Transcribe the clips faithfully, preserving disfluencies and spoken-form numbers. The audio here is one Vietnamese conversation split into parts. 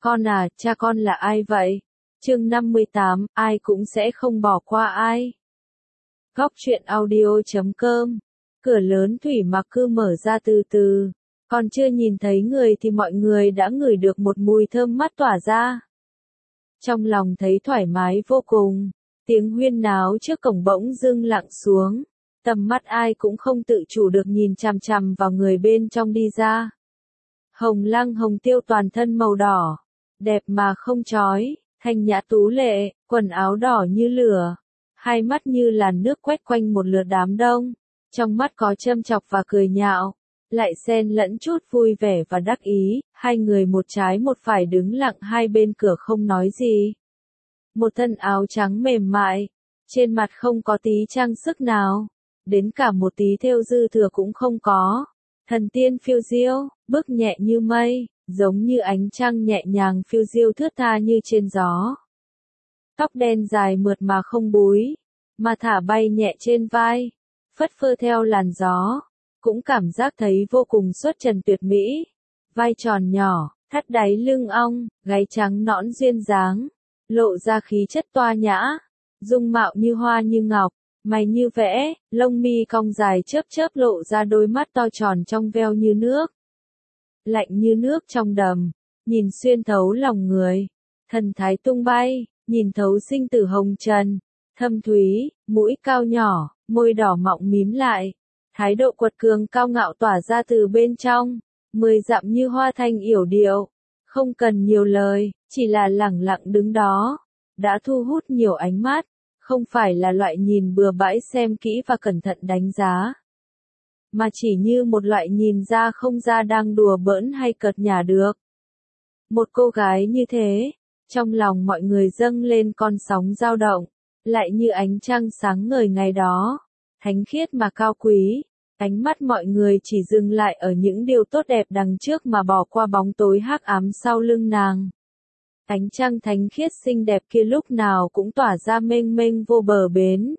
Con à, cha con là ai vậy? Chương năm mươi tám, ai cũng sẽ không bỏ qua ai. Góc truyện audio chấm com. Cửa lớn thủy mặc cư mở ra từ từ. Còn chưa nhìn thấy người thì mọi người đã ngửi được một mùi thơm mát tỏa ra. Trong lòng thấy thoải mái vô cùng. Tiếng huyên náo trước cổng bỗng dưng lặng xuống. Tầm mắt ai cũng không tự chủ được nhìn chằm chằm vào người bên trong đi ra. Hồng lăng hồng tiêu toàn thân màu đỏ. Đẹp mà không chói, thanh nhã tú lệ, quần áo đỏ như lửa. Hai mắt như làn nước quét quanh một lượt đám đông. Trong mắt có châm chọc và cười nhạo. Lại xen lẫn chút vui vẻ và đắc ý. Hai người một trái một phải đứng lặng hai bên cửa không nói gì. Một thân áo trắng mềm mại. Trên mặt không có tí trang sức nào. Đến cả một tí thêu dư thừa cũng không có. Thần tiên phiêu diêu, bước nhẹ như mây, giống như ánh trăng nhẹ nhàng phiêu diêu thướt tha như trên gió. Tóc đen dài mượt mà không búi, mà thả bay nhẹ trên vai, phất phơ theo làn gió, cũng cảm giác thấy vô cùng xuất trần tuyệt mỹ. Vai tròn nhỏ, thắt đáy lưng ong, gáy trắng nõn duyên dáng, lộ ra khí chất toa nhã, dung mạo như hoa như ngọc. Mày như vẽ, lông mi cong dài chớp chớp lộ ra đôi mắt to tròn trong veo như nước. Lạnh như nước trong đầm, nhìn xuyên thấu lòng người. Thần thái tung bay, nhìn thấu sinh tử hồng trần. Thâm thúy, mũi cao nhỏ, môi đỏ mọng mím lại. Thái độ quật cường cao ngạo tỏa ra từ bên trong. Mười dặm như hoa thanh yểu điệu. Không cần nhiều lời, chỉ là lẳng lặng đứng đó. Đã thu hút nhiều ánh mắt. Không phải là loại nhìn bừa bãi xem kỹ và cẩn thận đánh giá. Mà chỉ như một loại nhìn ra không ra đang đùa bỡn hay cợt nhả được. Một cô gái như thế, trong lòng mọi người dâng lên con sóng dao động, lại như ánh trăng sáng ngời ngày đó, thánh khiết mà cao quý, ánh mắt mọi người chỉ dừng lại ở những điều tốt đẹp đằng trước mà bỏ qua bóng tối hắc ám sau lưng nàng. Ánh trăng thánh khiết xinh đẹp kia lúc nào cũng tỏa ra mênh mênh vô bờ bến.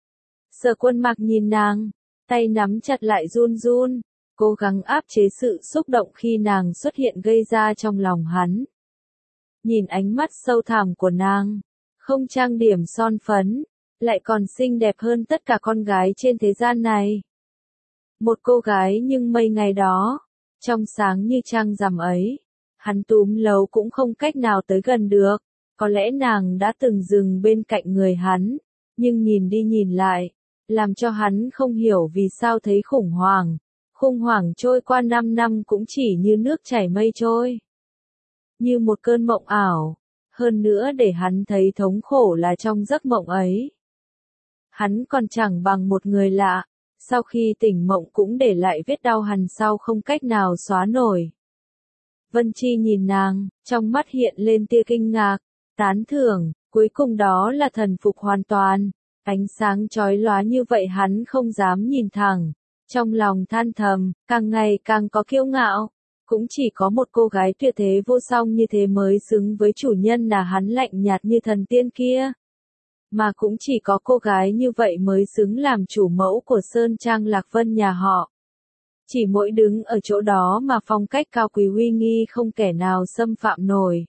Sở Quân Mặc nhìn nàng, tay nắm chặt lại run run, cố gắng áp chế sự xúc động khi nàng xuất hiện gây ra trong lòng hắn. Nhìn ánh mắt sâu thẳm của nàng, không trang điểm son phấn, lại còn xinh đẹp hơn tất cả con gái trên thế gian này. Một cô gái nhưng mây ngày đó, trong sáng như trăng rằm ấy. Hắn túm lâu cũng không cách nào tới gần được, có lẽ nàng đã từng dừng bên cạnh người hắn, nhưng nhìn đi nhìn lại, làm cho hắn không hiểu vì sao thấy khủng hoảng. Khủng hoảng trôi qua năm năm cũng chỉ như nước chảy mây trôi. Như một cơn mộng ảo, hơn nữa để hắn thấy thống khổ là trong giấc mộng ấy. Hắn còn chẳng bằng một người lạ, sau khi tỉnh mộng cũng để lại vết đau hằn sau không cách nào xóa nổi. Vân Chi nhìn nàng, trong mắt hiện lên tia kinh ngạc, tán thưởng, cuối cùng đó là thần phục hoàn toàn. Ánh sáng chói lóa như vậy hắn không dám nhìn thẳng, trong lòng than thầm, càng ngày càng có kiêu ngạo. Cũng chỉ có một cô gái tuyệt thế vô song như thế mới xứng với chủ nhân là hắn lạnh nhạt như thần tiên kia. Mà cũng chỉ có cô gái như vậy mới xứng làm chủ mẫu của Sơn Trang Lạc Vân nhà họ. Chỉ mỗi đứng ở chỗ đó mà phong cách cao quý uy nghi không kẻ nào xâm phạm nổi.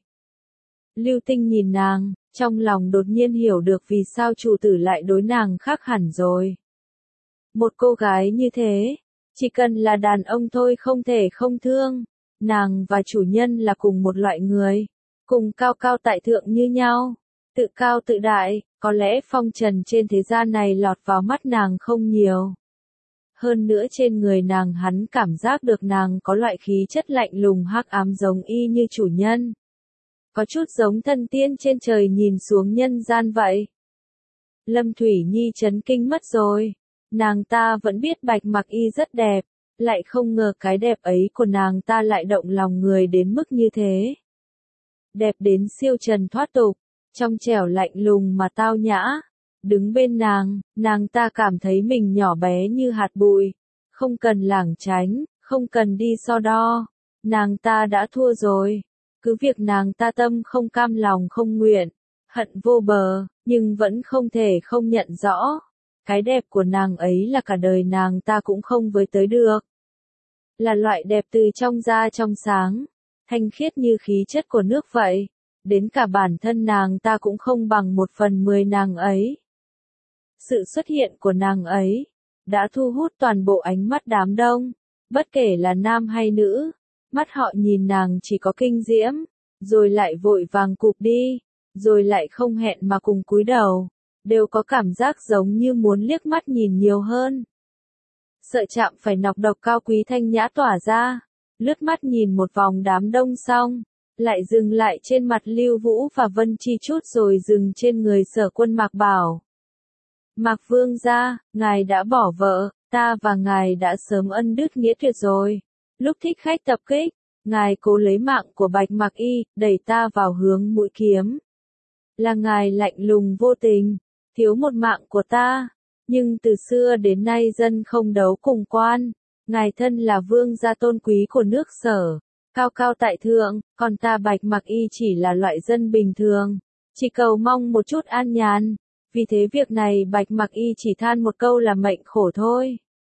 Lưu Tinh nhìn nàng, trong lòng đột nhiên hiểu được vì sao chủ tử lại đối nàng khác hẳn rồi. Một cô gái như thế, chỉ cần là đàn ông thôi không thể không thương. Nàng và chủ nhân là cùng một loại người, cùng cao cao tại thượng như nhau, tự cao tự đại, có lẽ phong trần trên thế gian này lọt vào mắt nàng không nhiều. Hơn nữa trên người nàng hắn cảm giác được nàng có loại khí chất lạnh lùng hắc ám giống y như chủ nhân. Có chút giống thần tiên trên trời nhìn xuống nhân gian vậy. Lâm Thủy Nhi chấn kinh mất rồi. Nàng ta vẫn biết Bạch Mặc Y rất đẹp, lại không ngờ cái đẹp ấy của nàng ta lại động lòng người đến mức như thế. Đẹp đến siêu trần thoát tục, trong trẻo lạnh lùng mà tao nhã. Đứng bên nàng, nàng ta cảm thấy mình nhỏ bé như hạt bụi, không cần lảng tránh, không cần đi so đo, nàng ta đã thua rồi. Cứ việc nàng ta tâm không cam lòng không nguyện, hận vô bờ, nhưng vẫn không thể không nhận rõ. Cái đẹp của nàng ấy là cả đời nàng ta cũng không với tới được. Là loại đẹp từ trong ra trong sáng, thanh khiết như khí chất của nước vậy, đến cả bản thân nàng ta cũng không bằng một phần mười nàng ấy. Sự xuất hiện của nàng ấy đã thu hút toàn bộ ánh mắt đám đông, bất kể là nam hay nữ, mắt họ nhìn nàng chỉ có kinh diễm, rồi lại vội vàng cụp đi, rồi lại không hẹn mà cùng cúi đầu, đều có cảm giác giống như muốn liếc mắt nhìn nhiều hơn. Sợ chạm phải nọc độc cao quý thanh nhã tỏa ra, lướt mắt nhìn một vòng đám đông xong, lại dừng lại trên mặt Lưu Vũ và Vân Chi chút rồi dừng trên người Sở Quân Mạc bảo. Mạc Vương gia, ngài đã bỏ vợ, ta và ngài đã sớm ân đứt nghĩa tuyệt rồi. Lúc thích khách tập kích, ngài cố lấy mạng của Bạch Mạc Y, đẩy ta vào hướng mũi kiếm. Là ngài lạnh lùng vô tình, thiếu một mạng của ta. Nhưng từ xưa đến nay dân không đấu cùng quan, ngài thân là vương gia tôn quý của nước Sở, cao cao tại thượng, còn ta Bạch Mạc Y chỉ là loại dân bình thường, chỉ cầu mong một chút an nhàn. Vì thế việc này Bạch Mạc Y chỉ than một câu là mệnh khổ thôi.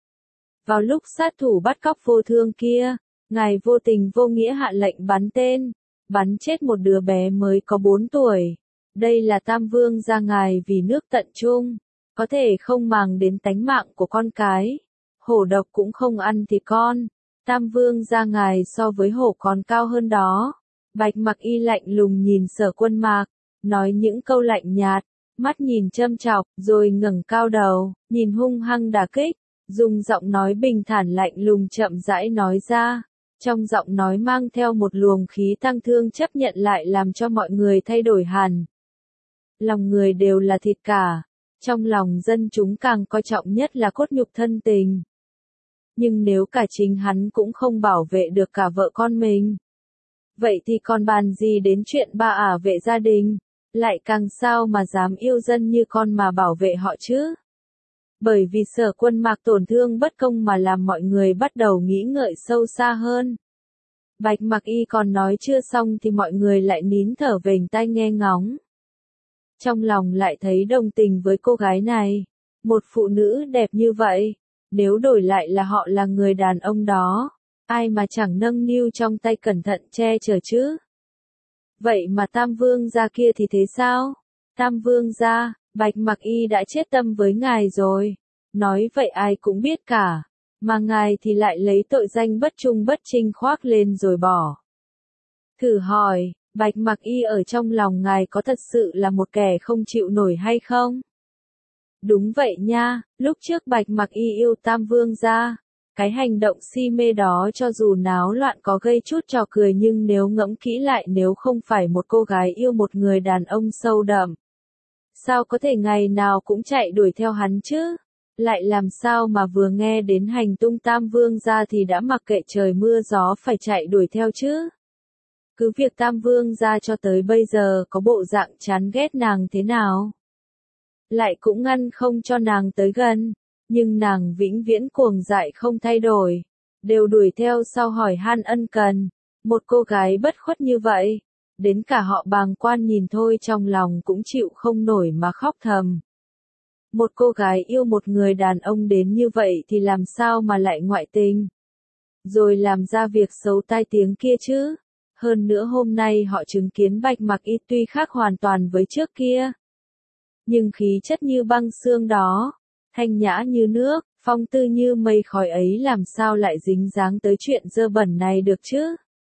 Vào lúc sát thủ bắt cóc vô thương kia, ngài vô tình vô nghĩa hạ lệnh bắn tên, bắn chết một đứa bé mới có bốn tuổi. Đây là Tam Vương gia ngài vì nước tận trung, có thể không màng đến tánh mạng của con cái. Hổ độc cũng không ăn thì con. Tam Vương gia ngài so với hổ còn cao hơn đó. Bạch Mạc Y lạnh lùng nhìn Sở Quân Mạc, nói những câu lạnh nhạt, mắt nhìn châm chọc, rồi ngẩng cao đầu, nhìn hung hăng đả kích, dùng giọng nói bình thản lạnh lùng chậm rãi nói ra. Trong giọng nói mang theo một luồng khí tăng thương chấp nhận lại làm cho mọi người thay đổi hẳn. Lòng người đều là thịt cả, trong lòng dân chúng càng coi trọng nhất là cốt nhục thân tình. Nhưng nếu cả chính hắn cũng không bảo vệ được cả vợ con mình, vậy thì còn bàn gì đến chuyện ba ả vệ gia đình, lại càng sao mà dám yêu dân như con mà bảo vệ họ chứ? Bởi vì Sở Quân Mạc tổn thương bất công mà làm mọi người bắt đầu nghĩ ngợi sâu xa hơn. Bạch Mạc Y còn nói chưa xong thì mọi người lại nín thở vểnh tai nghe ngóng. Trong lòng lại thấy đồng tình với cô gái này, một phụ nữ đẹp như vậy, nếu đổi lại là họ là người đàn ông đó, ai mà chẳng nâng niu trong tay cẩn thận che chở chứ? Vậy mà Tam Vương gia kia thì thế sao? Tam Vương gia, Bạch Mạc Y đã chết tâm với ngài rồi. Nói vậy ai cũng biết cả. Mà ngài thì lại lấy tội danh bất trung bất trinh khoác lên rồi bỏ. Thử hỏi, Bạch Mạc Y ở trong lòng ngài có thật sự là một kẻ không chịu nổi hay không? Đúng vậy nha, lúc trước Bạch Mạc Y yêu Tam Vương gia. Cái hành động si mê đó cho dù náo loạn có gây chút trò cười nhưng nếu ngẫm kỹ lại nếu không phải một cô gái yêu một người đàn ông sâu đậm, sao có thể ngày nào cũng chạy đuổi theo hắn chứ? Lại làm sao mà vừa nghe đến hành tung Tam Vương gia thì đã mặc kệ trời mưa gió phải chạy đuổi theo chứ? Cứ việc Tam Vương gia cho tới bây giờ có bộ dạng chán ghét nàng thế nào, lại cũng ngăn không cho nàng tới gần. Nhưng nàng vĩnh viễn cuồng dại không thay đổi, đều đuổi theo sau hỏi han ân cần. Một cô gái bất khuất như vậy, đến cả họ bàng quan nhìn thôi trong lòng cũng chịu không nổi mà khóc thầm. Một cô gái yêu một người đàn ông đến như vậy thì làm sao mà lại ngoại tình, rồi làm ra việc xấu tai tiếng kia chứ? Hơn nữa hôm nay họ chứng kiến Bạch Mạc Y tuy khác hoàn toàn với trước kia, nhưng khí chất như băng xương đó, thanh nhã như nước, phong tư như mây khói ấy làm sao lại dính dáng tới chuyện dơ bẩn này được chứ?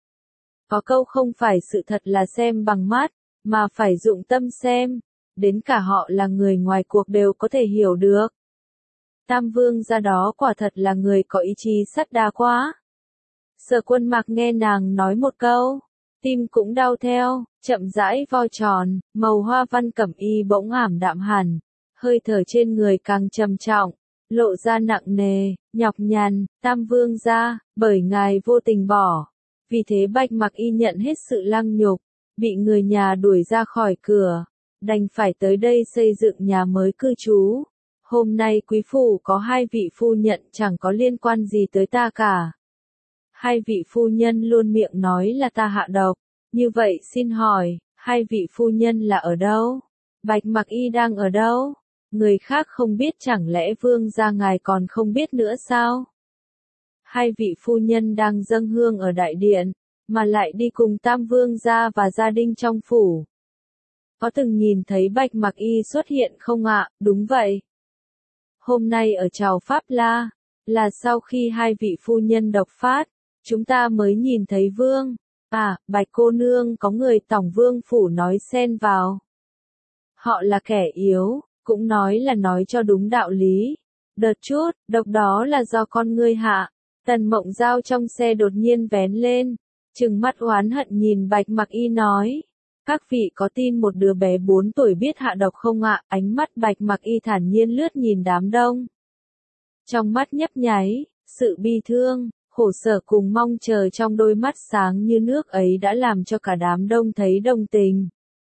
Có câu không phải sự thật là xem bằng mắt, mà phải dụng tâm xem, đến cả họ là người ngoài cuộc đều có thể hiểu được. Tam Vương gia đó quả thật là người có ý chí sắt đá quá. Sở Quân Mạc nghe nàng nói một câu, tim cũng đau theo, chậm rãi vo tròn, màu hoa văn cẩm y bỗng ảm đạm hẳn. Hơi thở trên người càng trầm trọng, lộ ra nặng nề, nhọc nhằn. Tam Vương gia, bởi ngài vô tình bỏ. Vì thế Bạch Mạc Y nhận hết sự lăng nhục, bị người nhà đuổi ra khỏi cửa, đành phải tới đây xây dựng nhà mới cư trú. Hôm nay quý phủ có hai vị phu nhân chẳng có liên quan gì tới ta cả. Hai vị phu nhân luôn miệng nói là ta hạ độc, như vậy xin hỏi, hai vị phu nhân là ở đâu? Bạch Mạc Y đang ở đâu? Người khác không biết chẳng lẽ Vương gia ngài còn không biết nữa sao? Hai vị phu nhân đang dâng hương ở đại điện, mà lại đi cùng Tam Vương gia và gia đình trong phủ. Có từng nhìn thấy Bạch Mặc Y xuất hiện không ạ? Đúng vậy. Hôm nay ở Chào Pháp La, là sau khi hai vị phu nhân độc phát, chúng ta mới nhìn thấy Vương. À, Bạch cô nương có người tổng vương phủ nói xen vào. Họ là kẻ yếu, cũng nói là nói cho đúng đạo lý. Đợt chút, độc đó là do con ngươi hạ. Tần Mộng Giao trong xe đột nhiên vén lên, trừng mắt oán hận nhìn Bạch Mặc Y nói. Các vị có tin một đứa bé bốn tuổi biết hạ độc không ạ? Ánh mắt Bạch Mặc Y thản nhiên lướt nhìn đám đông. Trong mắt nhấp nháy, sự bi thương, khổ sở cùng mong chờ trong đôi mắt sáng như nước ấy đã làm cho cả đám đông thấy đồng tình.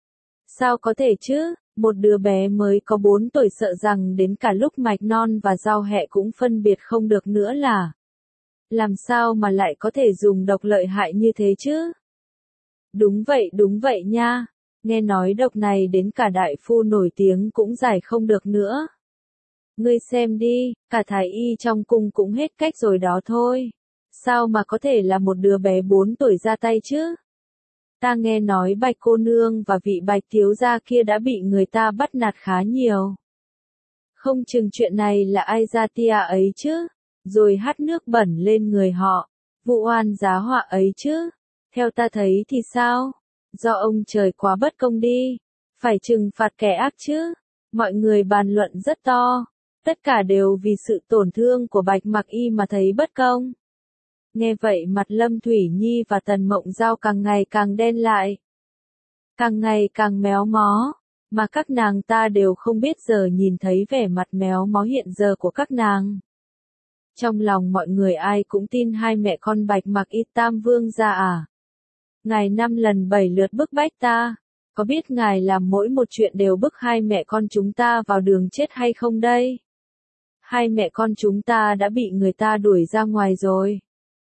Sao có thể chứ, một đứa bé mới có bốn tuổi sợ rằng đến cả lúc mạch non và giao hẹ cũng phân biệt không được nữa là. Làm sao mà lại có thể dùng độc lợi hại như thế chứ? Đúng vậy đúng vậy nha, nghe nói độc này đến cả đại phu nổi tiếng cũng giải không được nữa. Ngươi xem đi, cả thái y trong cung cũng hết cách rồi đó thôi. Sao mà có thể là một đứa bé bốn tuổi ra tay chứ? Ta nghe nói Bạch cô nương và vị Bạch thiếu gia kia đã bị người ta bắt nạt khá nhiều. Không chừng chuyện này là ai ra tia ấy chứ, rồi hắt nước bẩn lên người họ, vụ oan giá họa ấy chứ. Theo ta thấy thì sao? Do ông trời quá bất công đi, phải trừng phạt kẻ ác chứ. Mọi người bàn luận rất to, tất cả đều vì sự tổn thương của Bạch Mặc Y mà thấy bất công. Nghe vậy mặt Lâm Thủy Nhi và Tần Mộng Giao càng ngày càng đen lại, càng ngày càng méo mó, mà các nàng ta đều không biết giờ nhìn thấy vẻ mặt méo mó hiện giờ của các nàng. Trong lòng mọi người ai cũng tin hai mẹ con Bạch Mặc Y Tam Vương gia à. Ngài năm lần bảy lượt bức bách ta, có biết ngài làm mỗi một chuyện đều bức hai mẹ con chúng ta vào đường chết hay không đây? Hai mẹ con chúng ta đã bị người ta đuổi ra ngoài rồi.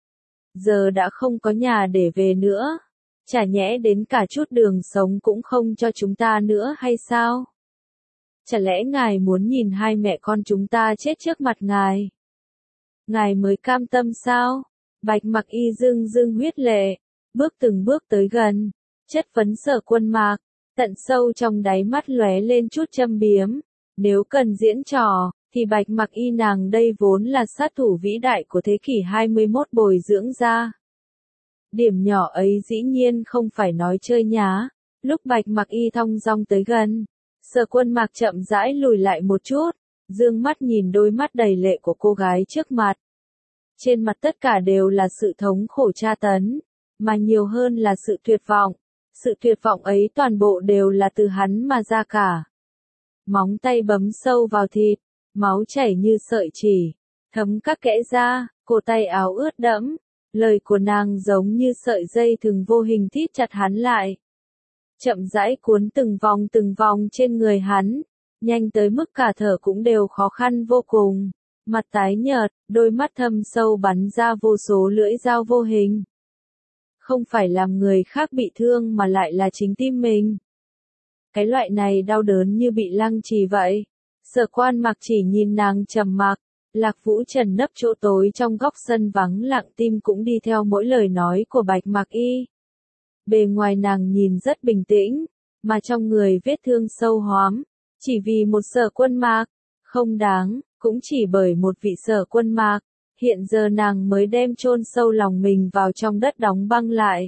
Giờ đã không có nhà để về nữa. Chả nhẽ đến cả chút đường sống cũng không cho chúng ta nữa hay sao? Chả lẽ ngài muốn nhìn hai mẹ con chúng ta chết trước mặt ngài? Ngài mới cam tâm sao? Bạch Mặc Y rưng rưng huyết lệ, bước từng bước tới gần, chất vấn Sở Quân Mạc, tận sâu trong đáy mắt lóe lên chút châm biếm. Nếu cần diễn trò, thì Bạch Mặc Y nàng đây vốn là sát thủ vĩ đại của thế kỷ hai mươi mốt bồi dưỡng ra. Điểm nhỏ ấy dĩ nhiên không phải nói chơi nhá. Lúc Bạch Mặc Y thong dong tới gần, Sở Quân Mạc chậm rãi lùi lại một chút, dương mắt nhìn đôi mắt đầy lệ của cô gái trước mặt. Trên mặt tất cả đều là sự thống khổ tra tấn, mà nhiều hơn là sự tuyệt vọng. Sự tuyệt vọng ấy toàn bộ đều là từ hắn mà ra cả. Móng tay bấm sâu vào thịt, máu chảy như sợi chỉ, thấm các kẽ da, cổ tay áo ướt đẫm, lời của nàng giống như sợi dây thừng vô hình thít chặt hắn lại. Chậm rãi cuốn từng vòng từng vòng trên người hắn, nhanh tới mức cả thở cũng đều khó khăn vô cùng. Mặt tái nhợt, đôi mắt thâm sâu bắn ra vô số lưỡi dao vô hình. Không phải làm người khác bị thương mà lại là chính tim mình. Cái loại này đau đớn như bị lăng trì vậy. Sở Quan Mạc chỉ nhìn nàng trầm mặc, Lạc Vũ Trần nấp chỗ tối trong góc sân vắng lặng tim cũng đi theo mỗi lời nói của Bạch Mặc Y. Bề ngoài nàng nhìn rất bình tĩnh, mà trong người vết thương sâu hoắm, chỉ vì một Sở Quân Mạc, không đáng, cũng chỉ bởi một vị Sở Quân Mạc, hiện giờ nàng mới đem chôn sâu lòng mình vào trong đất đóng băng lại.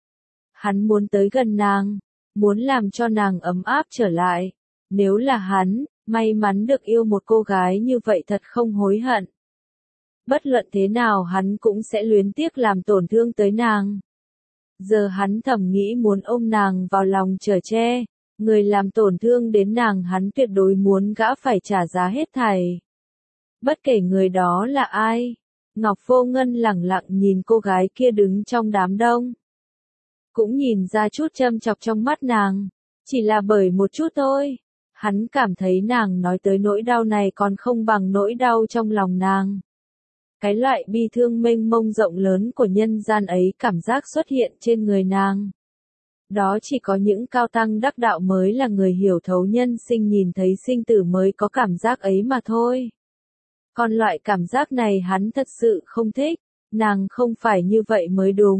Hắn muốn tới gần nàng, muốn làm cho nàng ấm áp trở lại. Nếu là hắn, may mắn được yêu một cô gái như vậy thật không hối hận. Bất luận thế nào hắn cũng sẽ luyến tiếc làm tổn thương tới nàng. Giờ hắn thầm nghĩ muốn ôm nàng vào lòng chở che, người làm tổn thương đến nàng hắn tuyệt đối muốn gã phải trả giá hết thảy. Bất kể người đó là ai, Ngọc Vô Ngân lẳng lặng nhìn cô gái kia đứng trong đám đông. Cũng nhìn ra chút châm chọc trong mắt nàng, chỉ là bởi một chút thôi. Hắn cảm thấy nàng nói tới nỗi đau này còn không bằng nỗi đau trong lòng nàng. Cái loại bi thương mênh mông rộng lớn của nhân gian ấy cảm giác xuất hiện trên người nàng. Đó chỉ có những cao tăng đắc đạo mới là người hiểu thấu nhân sinh nhìn thấy sinh tử mới có cảm giác ấy mà thôi. Còn loại cảm giác này hắn thật sự không thích, nàng không phải như vậy mới đúng.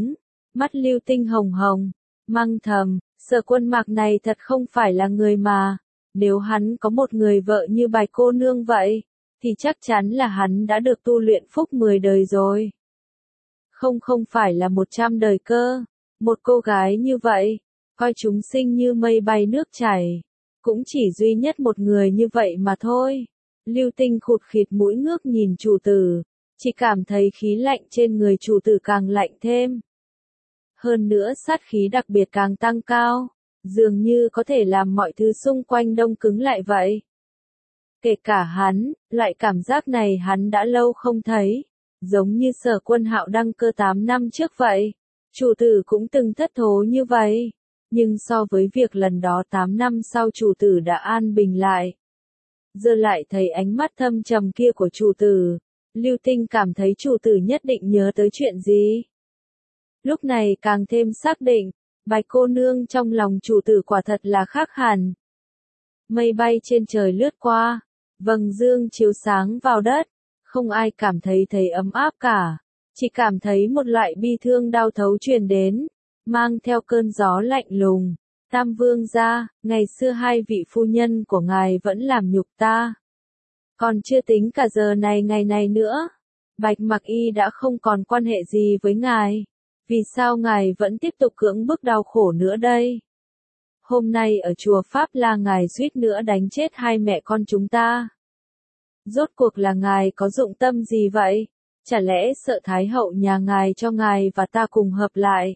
Mắt Lưu Tinh hồng hồng, mang thầm, Sở Quân Mạc này thật không phải là người mà, nếu hắn có một người vợ như Bạch cô nương vậy, thì chắc chắn là hắn đã được tu luyện phúc mười đời rồi. Không không phải là một trăm đời cơ, một cô gái như vậy, coi chúng sinh như mây bay nước chảy, cũng chỉ duy nhất một người như vậy mà thôi. Lưu Tinh khụt khịt mũi ngước nhìn chủ tử, chỉ cảm thấy khí lạnh trên người chủ tử càng lạnh thêm. Hơn nữa sát khí đặc biệt càng tăng cao, dường như có thể làm mọi thứ xung quanh đông cứng lại vậy. Kể cả hắn, loại cảm giác này hắn đã lâu không thấy, giống như Sở Quân Hạo đăng cơ tám năm trước vậy. Chủ tử cũng từng thất thố như vậy, nhưng so với việc lần đó tám năm sau chủ tử đã an bình lại. Giờ lại thấy ánh mắt thâm trầm kia của chủ tử, Lưu Tinh cảm thấy chủ tử nhất định nhớ tới chuyện gì. Lúc này càng thêm xác định, Bạch cô nương trong lòng chủ tử quả thật là khác hẳn. Mây bay trên trời lướt qua, vầng dương chiếu sáng vào đất, không ai cảm thấy thấy ấm áp cả, chỉ cảm thấy một loại bi thương đau thấu truyền đến, mang theo cơn gió lạnh lùng. Tam vương gia, ngày xưa hai vị phu nhân của ngài vẫn làm nhục ta. Còn chưa tính cả giờ này ngày này nữa, Bạch Mặc Y đã không còn quan hệ gì với ngài. Vì sao ngài vẫn tiếp tục cưỡng bức đau khổ nữa đây? Hôm nay ở chùa Pháp La ngài suýt nữa đánh chết hai mẹ con chúng ta. Rốt cuộc là ngài có dụng tâm gì vậy? Chả lẽ sợ Thái hậu nhà ngài cho ngài và ta cùng hợp lại,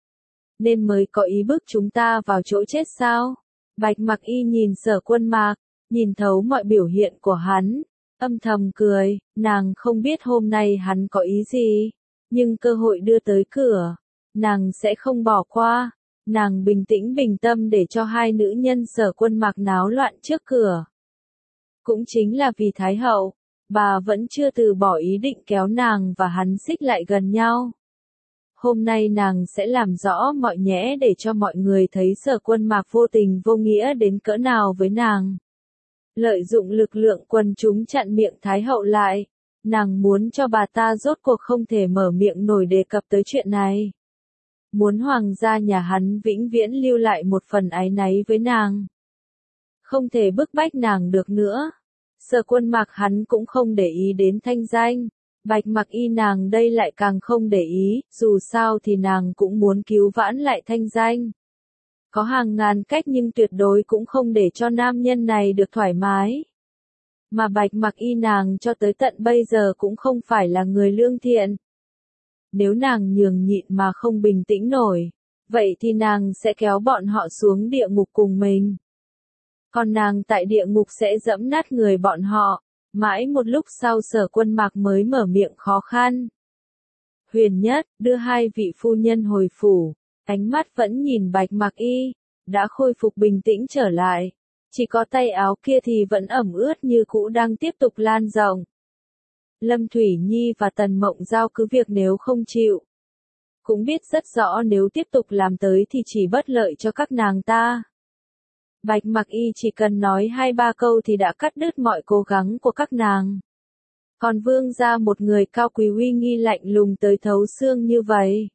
nên mới có ý bức chúng ta vào chỗ chết sao? Bạch Mặc Y nhìn Sở Quân Mạc, nhìn thấu mọi biểu hiện của hắn, âm thầm cười, nàng không biết hôm nay hắn có ý gì, nhưng cơ hội đưa tới cửa, nàng sẽ không bỏ qua. Nàng bình tĩnh bình tâm để cho hai nữ nhân Sở Quân Mạc náo loạn trước cửa. Cũng chính là vì Thái hậu, bà vẫn chưa từ bỏ ý định kéo nàng và hắn xích lại gần nhau. Hôm nay nàng sẽ làm rõ mọi nhẽ để cho mọi người thấy Sở Quân Mạc vô tình vô nghĩa đến cỡ nào với nàng. Lợi dụng lực lượng quần chúng chặn miệng Thái hậu lại, nàng muốn cho bà ta rốt cuộc không thể mở miệng nổi đề cập tới chuyện này. Muốn hoàng gia nhà hắn vĩnh viễn lưu lại một phần áy náy với nàng. Không thể bức bách nàng được nữa. Sở Quân Mạc hắn cũng không để ý đến thanh danh. Bạch Mặc Y nàng đây lại càng không để ý, dù sao thì nàng cũng muốn cứu vãn lại thanh danh. Có hàng ngàn cách nhưng tuyệt đối cũng không để cho nam nhân này được thoải mái. Mà Bạch Mặc Y nàng cho tới tận bây giờ cũng không phải là người lương thiện. Nếu nàng nhường nhịn mà không bình tĩnh nổi, vậy thì nàng sẽ kéo bọn họ xuống địa ngục cùng mình. Còn nàng tại địa ngục sẽ dẫm nát người bọn họ. Mãi một lúc sau Sở Quân Mạc mới mở miệng khó khăn. Huyền Nhất, đưa hai vị phu nhân hồi phủ, ánh mắt vẫn nhìn Bạch Mặc Y, đã khôi phục bình tĩnh trở lại. Chỉ có tay áo kia thì vẫn ẩm ướt như cũ đang tiếp tục lan rộng. Lâm Thủy Nhi và Tần Mộng Giao cứ việc nếu không chịu. Cũng biết rất rõ nếu tiếp tục làm tới thì chỉ bất lợi cho các nàng ta. Bạch Mặc Y chỉ cần nói hai ba câu thì đã cắt đứt mọi cố gắng của các nàng. Còn vương gia một người cao quý uy nghi lạnh lùng tới thấu xương như vậy.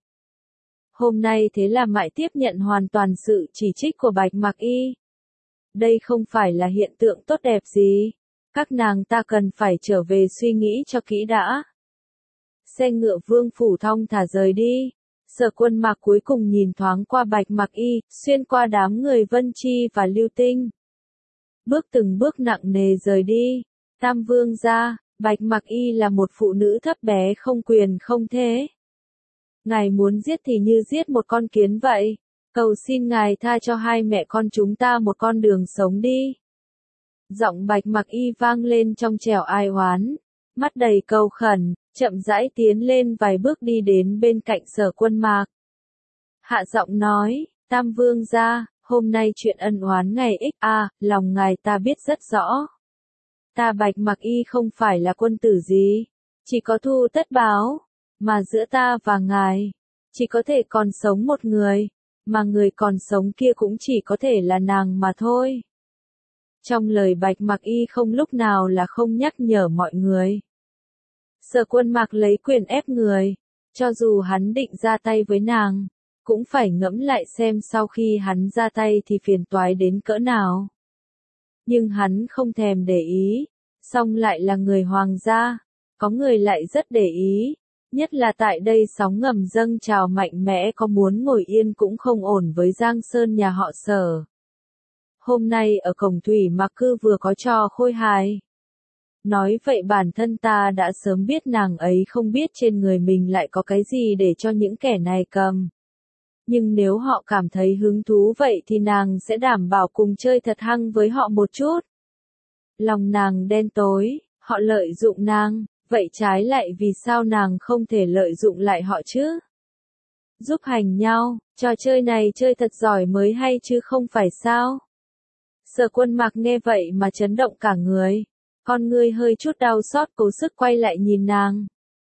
Hôm nay thế là mãi tiếp nhận hoàn toàn sự chỉ trích của Bạch Mặc Y. Đây không phải là hiện tượng tốt đẹp gì. Các nàng ta cần phải trở về suy nghĩ cho kỹ đã. Xe ngựa vương phủ thong thả rời đi. Sở Quân Mạc cuối cùng nhìn thoáng qua Bạch Mặc Y, xuyên qua đám người Vân Chi và Lưu Tinh. Bước từng bước nặng nề rời đi. Tam vương gia, Bạch Mặc Y là một phụ nữ thấp bé không quyền không thế. Ngài muốn giết thì như giết một con kiến vậy. Cầu xin ngài tha cho hai mẹ con chúng ta một con đường sống đi. Giọng Bạch Mặc Y vang lên trong trẻo ai oán, mắt đầy cầu khẩn, chậm rãi tiến lên vài bước đi đến bên cạnh Sở Quân Mạc. Hạ giọng nói, Tam vương gia, hôm nay chuyện ân oán ngày ích a, lòng ngài ta biết rất rõ. Ta Bạch Mặc Y không phải là quân tử gì, chỉ có thù tất báo, mà giữa ta và ngài, chỉ có thể còn sống một người, mà người còn sống kia cũng chỉ có thể là nàng mà thôi. Trong lời Bạch Mặc Y không lúc nào là không nhắc nhở mọi người. Sở Quân Mạc lấy quyền ép người, cho dù hắn định ra tay với nàng, cũng phải ngẫm lại xem sau khi hắn ra tay thì phiền toái đến cỡ nào. Nhưng hắn không thèm để ý, song lại là người hoàng gia, có người lại rất để ý, nhất là tại đây sóng ngầm dâng trào mạnh mẽ, có muốn ngồi yên cũng không ổn với Giang Sơn nhà họ Sở. Hôm nay ở cổng Thủy Mạc Cư vừa có trò khôi hài. Nói vậy bản thân ta đã sớm biết nàng ấy không biết trên người mình lại có cái gì để cho những kẻ này cầm. Nhưng nếu họ cảm thấy hứng thú vậy thì nàng sẽ đảm bảo cùng chơi thật hăng với họ một chút. Lòng nàng đen tối, họ lợi dụng nàng, vậy trái lại vì sao nàng không thể lợi dụng lại họ chứ? Giúp hành nhau, trò chơi này chơi thật giỏi mới hay chứ không phải sao? Sở Quân Mạc nghe vậy mà chấn động cả người, con ngươi hơi chút đau xót cố sức quay lại nhìn nàng.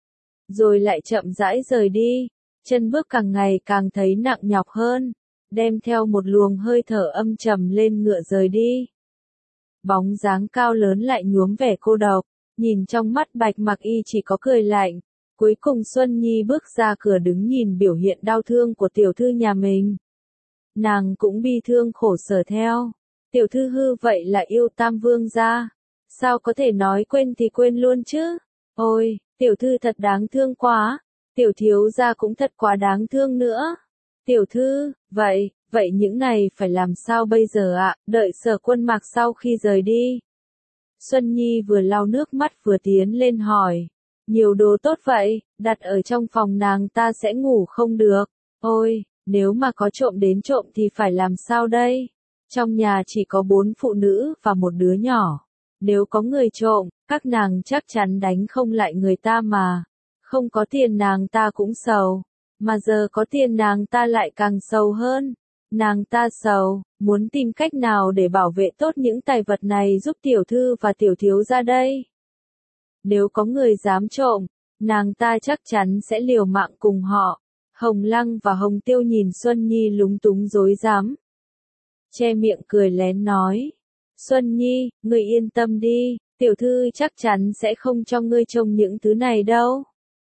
Rồi lại chậm rãi rời đi, chân bước càng ngày càng thấy nặng nhọc hơn, đem theo một luồng hơi thở âm trầm lên ngựa rời đi. Bóng dáng cao lớn lại nhuốm vẻ cô độc, nhìn trong mắt Bạch Mặc Y chỉ có cười lạnh. Cuối cùng Xuân Nhi bước ra cửa đứng nhìn biểu hiện đau thương của tiểu thư nhà mình. Nàng cũng bi thương khổ sở theo. Tiểu thư hư vậy là yêu Tam Vương gia. Sao có thể nói quên thì quên luôn chứ? Ôi, tiểu thư thật đáng thương quá. Tiểu thiếu gia cũng thật quá đáng thương nữa. Tiểu thư, vậy, vậy những này phải làm sao bây giờ ạ? Đợi Sở Quân Mạc sau khi rời đi. Xuân Nhi vừa lau nước mắt vừa tiến lên hỏi. Nhiều đồ tốt vậy, đặt ở trong phòng nàng ta sẽ ngủ không được. Ôi, nếu mà có trộm đến trộm thì phải làm sao đây? Trong nhà chỉ có bốn phụ nữ và một đứa nhỏ. Nếu có người trộm, các nàng chắc chắn đánh không lại người ta mà. Không có tiền nàng ta cũng sầu. Mà giờ có tiền nàng ta lại càng sầu hơn. Nàng ta sầu, muốn tìm cách nào để bảo vệ tốt những tài vật này giúp tiểu thư và tiểu thiếu ra đây. Nếu có người dám trộm, nàng ta chắc chắn sẽ liều mạng cùng họ. Hồng Lăng và Hồng Tiêu nhìn Xuân Nhi lúng túng rối rắm. Che miệng cười lén nói. Xuân Nhi, ngươi yên tâm đi, tiểu thư chắc chắn sẽ không cho ngươi trông những thứ này đâu.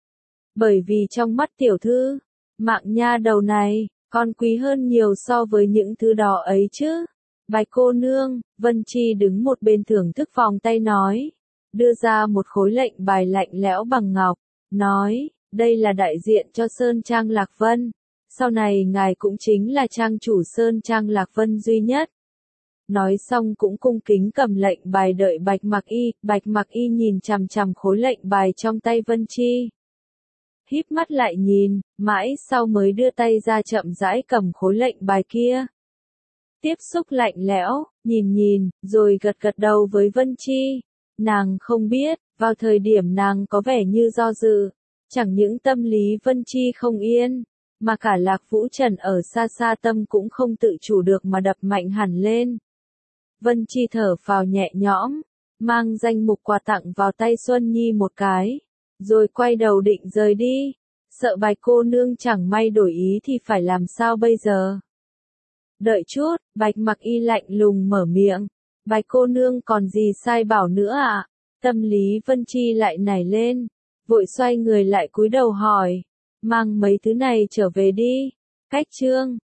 Bởi vì trong mắt tiểu thư, mạng nha đầu này, còn quý hơn nhiều so với những thứ đó ấy chứ. Bạch cô nương, Vân Chi đứng một bên thưởng thức vòng tay nói. Đưa ra một khối lệnh bài lạnh lẽo bằng ngọc, nói, đây là đại diện cho Sơn Trang Lạc Vân, sau này ngài cũng chính là trang chủ Sơn Trang Lạc Vân duy nhất. Nói xong cũng cung kính cầm lệnh bài đợi Bạch Mặc Y, Bạch Mặc Y nhìn chằm chằm khối lệnh bài trong tay Vân Chi. Híp mắt lại nhìn, mãi sau mới đưa tay ra chậm rãi cầm khối lệnh bài kia. Tiếp xúc lạnh lẽo, nhìn nhìn, rồi gật gật đầu với Vân Chi. Nàng không biết, vào thời điểm nàng có vẻ như do dự, chẳng những tâm lý Vân Chi không yên, mà cả Lạc Vũ Trần ở xa xa tâm cũng không tự chủ được mà đập mạnh hẳn lên. Vân Chi thở phào nhẹ nhõm, mang danh mục quà tặng vào tay Xuân Nhi một cái, rồi quay đầu định rời đi, sợ Bạch cô nương chẳng may đổi ý thì phải làm sao bây giờ. Đợi chút, Bạch Mặc Y lạnh lùng mở miệng. Bạch cô nương còn gì sai bảo nữa ạ? À? Tâm lý Vân Chi lại nảy lên, vội xoay người lại cúi đầu hỏi, mang mấy thứ này trở về đi. Cách chương